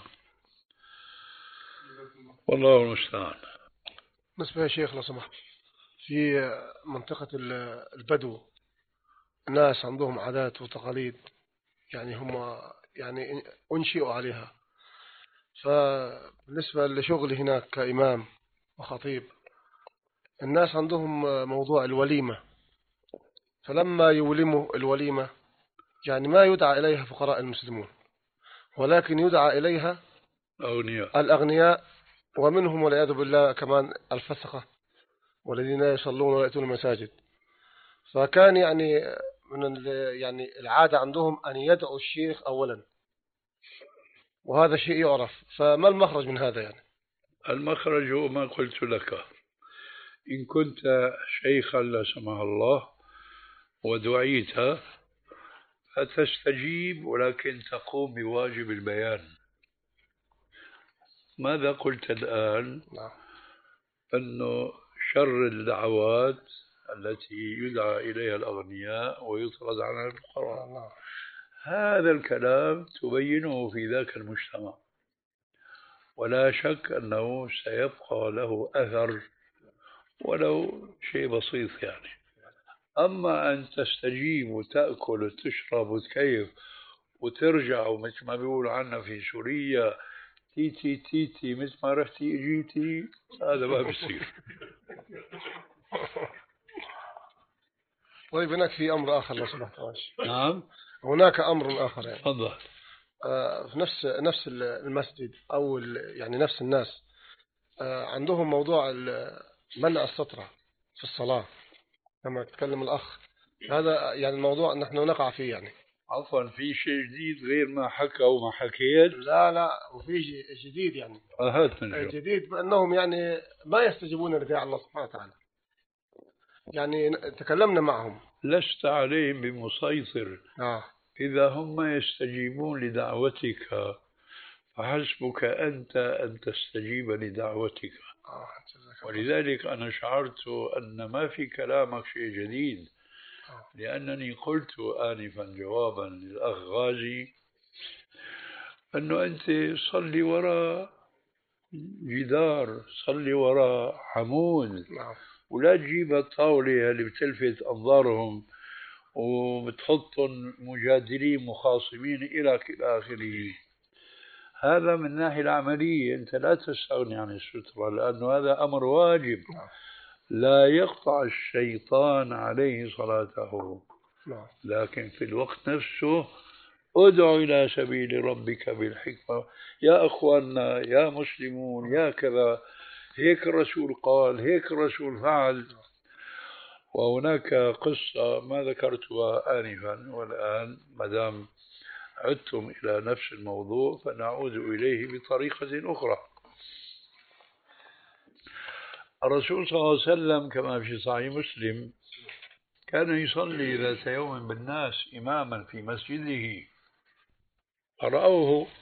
والله المستعان. بالنسبة يا شيخ لو سمحت، في منطقة البدو ناس عندهم عادات وتقاليد يعني هم يعني أنشئوا عليها، فبالنسبة لشغلي هناك كإمام وخطيب الناس عندهم موضوع الوليمة، فلما يولموا الوليمة يعني ما يدعى إليها فقراء المسلمون، ولكن يدعى إليها أغنياء الأغنياء، ومنهم والعياذ بالله كمان الفسقة والذين يصلون ولا يأتون المساجد. فكان يعني من يعني العادة عندهم أن يدعوا الشيخ أولا، وهذا شيء يعرف، فما المخرج من هذا؟ يعني المخرج هو ما قلت لك، إن كنت شيخا لا سمح الله ودعيت فتستجيب، ولكن تقوم بواجب البيان. ماذا قلت الآن؟ أنه شر الدعوات التي يدعى إليها الأغنياء ويطرد عنها الفقراء. هذا الكلام تبينه في ذاك المجتمع، ولا شك أنه سيبقى له أثر ولو شيء بسيط يعني. أما أن تستجيب وتأكل وتشرب وتكيف وترجع ومثل ما بيقولوا عنا في سوريا تيتي تيتي مثل ما رحتي اجيتي، هذا ما بيصير. طيب هناك في أمر آخر لو سمحت. نعم هناك أمر آخر يعني تفضل. آه في نفس نفس المسجد أو يعني نفس الناس آه عندهم موضوع منع السطرة في الصلاة كما تكلم الأخ، هذا يعني الموضوع نحن نقع فيه. يعني عفوا في شيء جديد غير ما حكى وما حكيت؟ لا لا وفي جديد يعني هات جديد بأنهم يعني ما يستجيبون لداعي الله سبحانه وتعالى. يعني تكلمنا معهم. لست عليهم بمسيطر. آه. إذا هم يستجيبون لدعوتك فحسبك أنت أن تستجيب لدعوتك. آه. ولذلك أنا شعرت أن ما في كلامك شيء جديد، لأنني قلت آنفا جوابا للأخ غازي أنه أنت صلي وراء جدار، صلي وراء عمود، ولا تجيب الطاولة اللي بتلفت أنظارهم وبتحطهم مجادلين مخاصمين إلى آخره. هذا من الناحية العملية أنت لا تستغني عن السترة، لأنه هذا أمر واجب لا يقطع الشيطان عليه صلاته. لكن في الوقت نفسه ادعو إلى سبيل ربك بالحكمة. يا أخواننا يا مسلمون يا كذا، هيك الرسول قال، هيك الرسول فعل. وهناك قصة ما ذكرتها آنفا، والآن مدام عدتم إلى نفس الموضوع فنعود إليه بطريقة أخرى. الرسول صلى الله عليه وسلم كما في صحيح مسلم كان يصلي ذات يوم بالناس إماما في مسجده، فرأوه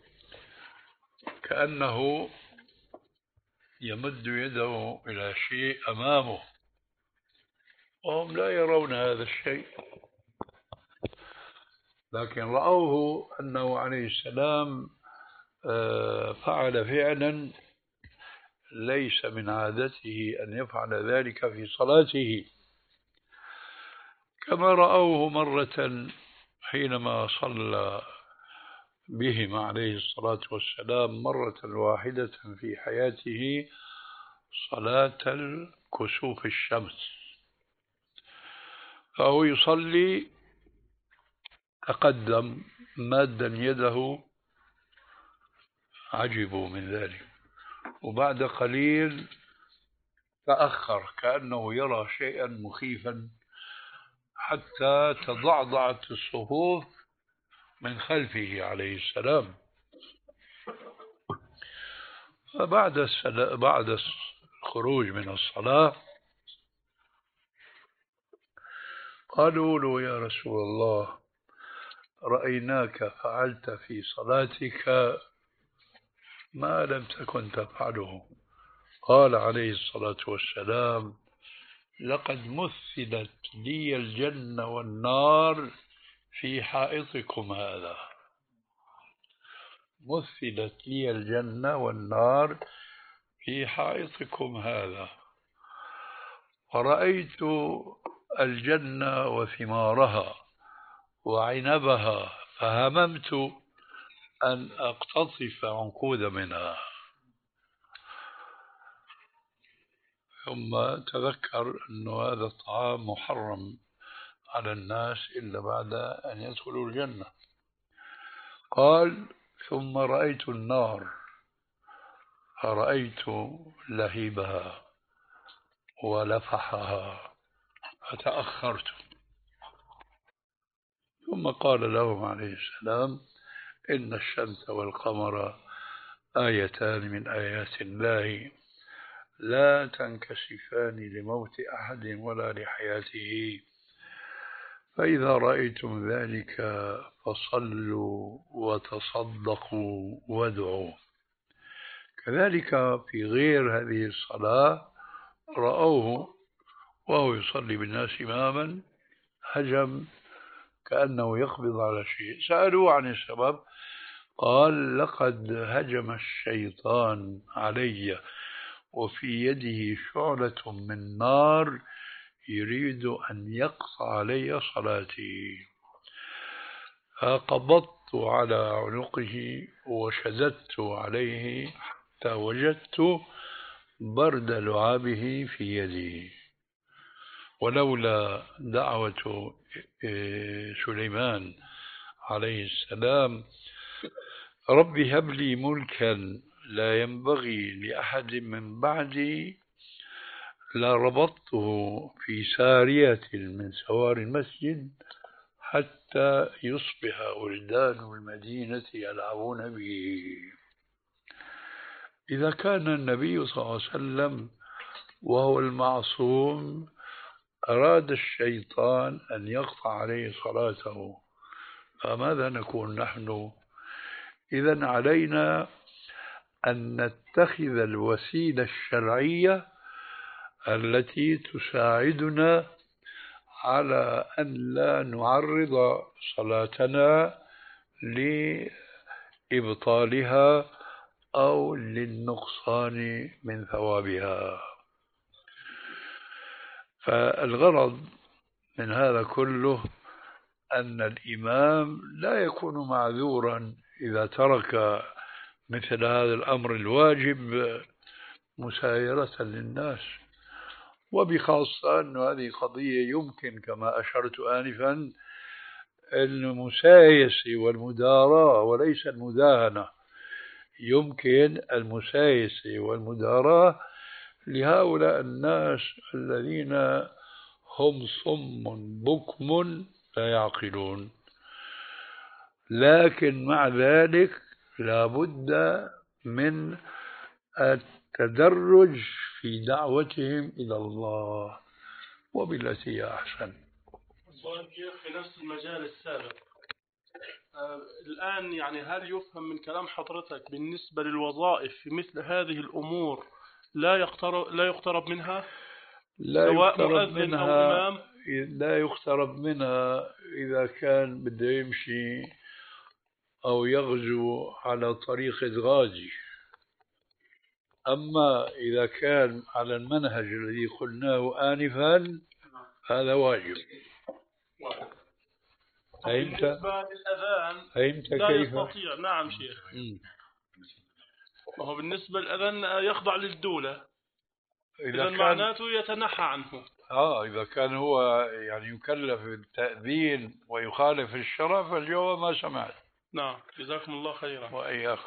كأنه يمد يده إلى شيء أمامه وهم لا يرون هذا الشيء، لكن رأوه أنه عليه السلام فعل فعلا ليس من عادته أن يفعل ذلك في صلاته، كما رأوه مرة حينما صلى بهم عليه الصلاة والسلام مرة واحدة في حياته صلاة الكسوف الشمس، فهو يصلي تقدم مادا يده، عجبوا من ذلك، وبعد قليل تأخر كأنه يرى شيئا مخيفا حتى تضعضعت الصفوف من خلفه عليه السلام. فبعد السلا... بعد الخروج من الصلاة قالوا له يا رسول الله رأيناك فعلت في صلاتك ما لم تكن تفعله. قال عليه الصلاة والسلام لقد مثلت لي الجنة والنار في حائطكم هذا، مثلت لي الجنة والنار في حائطكم هذا، ورأيت الجنة وثمارها وعنبها فهممت أن أقتطف عنقود منها، ثم تذكر أن هذا الطعام محرم على الناس إلا بعد أن يدخلوا الجنة. قال ثم رأيت النار فرأيت لهيبها ولفحها فتأخرت. ثم قال لهم عليه السلام إن الشمس والقمر آيتان من آيات الله لا تنكشفان لموت أحد ولا لحياته، فإذا رأيتم ذلك فصلوا وتصدقوا وادعوا. كذلك في غير هذه الصلاة رأوه وهو يصلي بالناس إماما هجم كأنه يقبض على شيء، سألوه عن السبب قال لقد هجم الشيطان علي وفي يده شعلة من نار يريد أن يقطع علي صلاتي، فقبضت على عنقه وشددت عليه حتى وجدت برد لعابه في يدي، ولولا دعوة سليمان عليه السلام رب هب لي ملكا لا ينبغي لأحد من بعدي لربطته في سارية من سوار المسجد حتى يصبح ولدان المدينة يلعبون به. إذا كان النبي صلى الله عليه وسلم وهو المعصوم أراد الشيطان أن يقطع عليه صلاته، فماذا نكون نحن؟ إذن علينا أن نتخذ الوسيلة الشرعية التي تساعدنا على أن لا نعرض صلاتنا لإبطالها أو للنقصان من ثوابها. فالغرض من هذا كله أن الإمام لا يكون معذورا إذا ترك مثل هذا الأمر الواجب مسايرة للناس، وبخاصة أن هذه قضية يمكن كما أشرت آنفا المسايسة والمداراة وليس المداهنة، يمكن المسايسة والمداراة لهؤلاء الناس الذين هم صم بكم لا يعقلون، لكن مع ذلك لا بد من التدرج في دعوتهم إلى الله وبالتي هي أحسن. في نفس المجال السابق آه الآن يعني هل يفهم من كلام حضرتك بالنسبة للوظائف في مثل هذه الأمور لا يقترب لا يقترب منها لا سواء يقترب مؤذن منها أو إمام؟ لا يقترب منها إذا كان بده يمشي أو يغزو على طريقة غازي، أما إذا كان على المنهج الذي قلناه آنفا هذا واجب. فهمت؟ بالنسبة للأذان فهمت لا كيف؟ يستطيع. نعم شيخ. مم. وهو بالنسبة للأذان يخضع للدولة، إذا إذا كان معناته يتنحى عنه. آه إذا كان هو يعني يكلف بالتأذين ويخالف الشرع فالجواب ما سمعت. نعم جزاكم الله خيرا. وإياكم.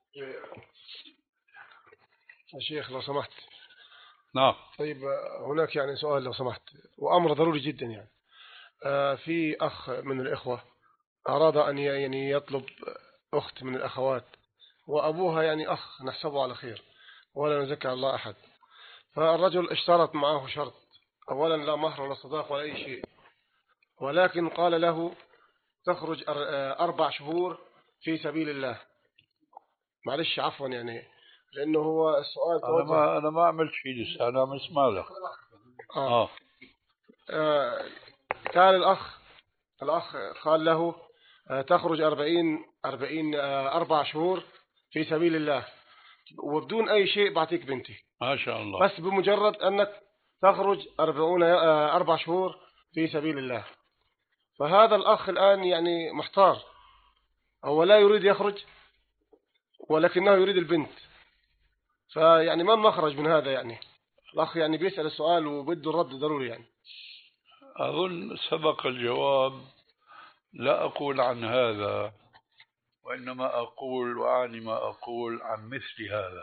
يا شيخ لو سمحت. نعم. طيب هناك يعني سؤال لو سمحت، وأمر ضروري جدا يعني. آه في أخ من الإخوة أراد أن يعني يطلب أخت من الأخوات، وأبوها يعني أخ نحسبه على خير ولا نزكى الله أحد. فالرجل اشترط معه شرط، أولا لا مهر ولا صداق ولا أي شيء، ولكن قال له تخرج أربع شهور في سبيل الله. معلش عفوا يعني لأنه هو السؤال أنا توجه. ما أنا ما عملت شيء لسه، أنا عم اسمع لك. آه. آه. آه. كان الأخ الأخ قال له تخرج أربعين أربعين أربع شهور في سبيل الله وبدون أي شيء بعطيك بنتي. ما شاء الله. بس بمجرد أنك تخرج أربعون أربع شهور في سبيل الله. فهذا الأخ الآن يعني محتار، هو لا يريد يخرج ولكنه يريد البنت، فيعني ما المخرج من هذا؟ يعني الأخ يعني بيسأل السؤال وبده الرد ضروري يعني. أظن سبق الجواب. لا أقول عن هذا، وإنما أقول وأعني ما أقول عن مثل هذا.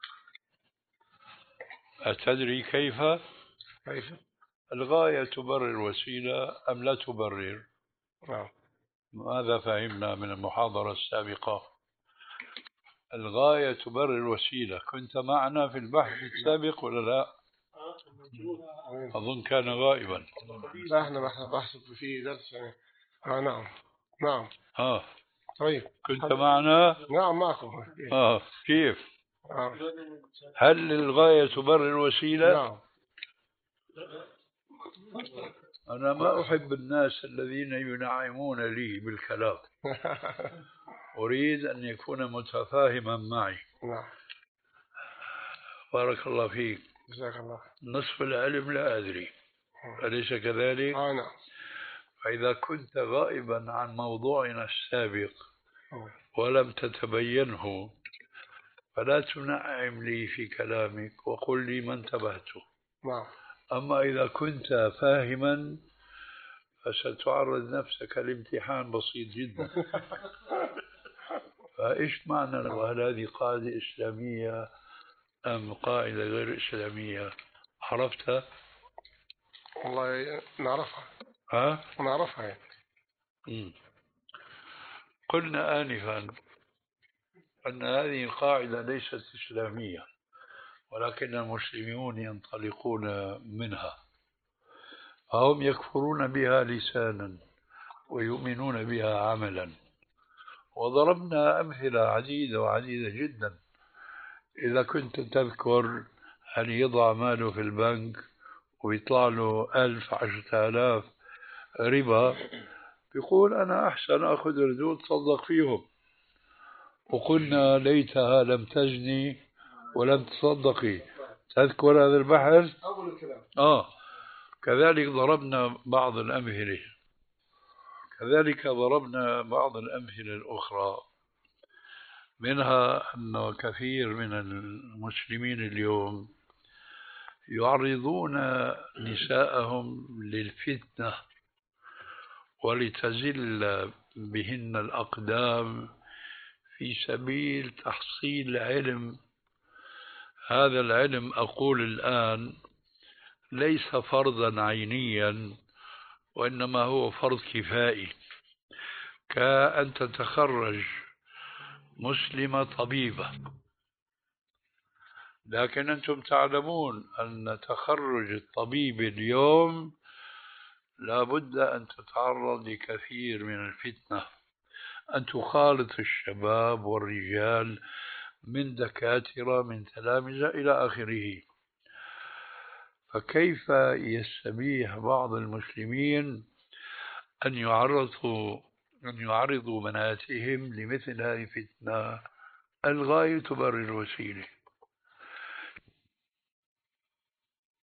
أتدري كيف؟ كيف؟ الغاية تبرر الوسيلة أم لا تبرر؟ نعم. ماذا فهمنا من المحاضرة السابقة؟ الغاية تبرر الوسيلة. كنت معنا في البحث السابق ولا لا؟ أظن كان غائبا. لا احنا بحث في درس يعني. آه نعم نعم. آه. طيب كنت معنا؟ نعم معكم. آه كيف؟ آه. هل الغاية تبرر الوسيلة؟ نعم. أنا ما أحب الناس الذين ينعمون لي بالكلام. أريد أن يكون متفاهما معي. نعم. بارك الله فيك. جزاك الله. نصف العلم لا أدري، أليس كذلك؟ آه نعم. فإذا كنت غائبا عن موضوعنا السابق أوه. ولم تتبينه فلا تنعم لي في كلامك وقل لي ما انتبهت. نعم. أما إذا كنت فاهما فستعرض نفسك لامتحان بسيط جدا. فإيش معنى وهل هذه قاعدة إسلامية أم قاعدة غير إسلامية؟ عرفتها؟ والله نعرفها. ها؟ نعرفها يعني. مم. قلنا آنفا أن هذه القاعدة ليست إسلامية، ولكن المسلمون ينطلقون منها، فهم يكفرون بها لسانا ويؤمنون بها عملا. وضربنا أمثلة عديدة وعديدة جدا. إذا كنت تذكر أن يضع ماله في البنك ويطلع له ألف عشرة آلاف ربا، بيقول أنا أحسن أخذ ردود تصدق فيهم. وقلنا ليتها لم تزني ولم تصدقي. تذكر هذا البحث؟ أول الكلام. آه. كذلك ضربنا بعض الأمثلة كذلك ضربنا بعض الأمثلة الأخرى، منها أن كثير من المسلمين اليوم يعرضون نساءهم للفتنة ولتزل بهن الأقدام في سبيل تحصيل علم. هذا العلم أقول الآن ليس فرضا عينيا، وإنما هو فرض كفائي، كأن تتخرج مسلمة طبيبة. لكن أنتم تعلمون أن تخرج الطبيب اليوم لابد أن تتعرض لكثير من الفتنة، أن تخالط الشباب والرجال من دكاترة من تلامذة إلى آخره. فكيف يستبيح بعض المسلمين أن يعرضوا أن يعرضوا بناتهم لمثل هذه الفتنة؟ الغاية تبرر الوسيلة.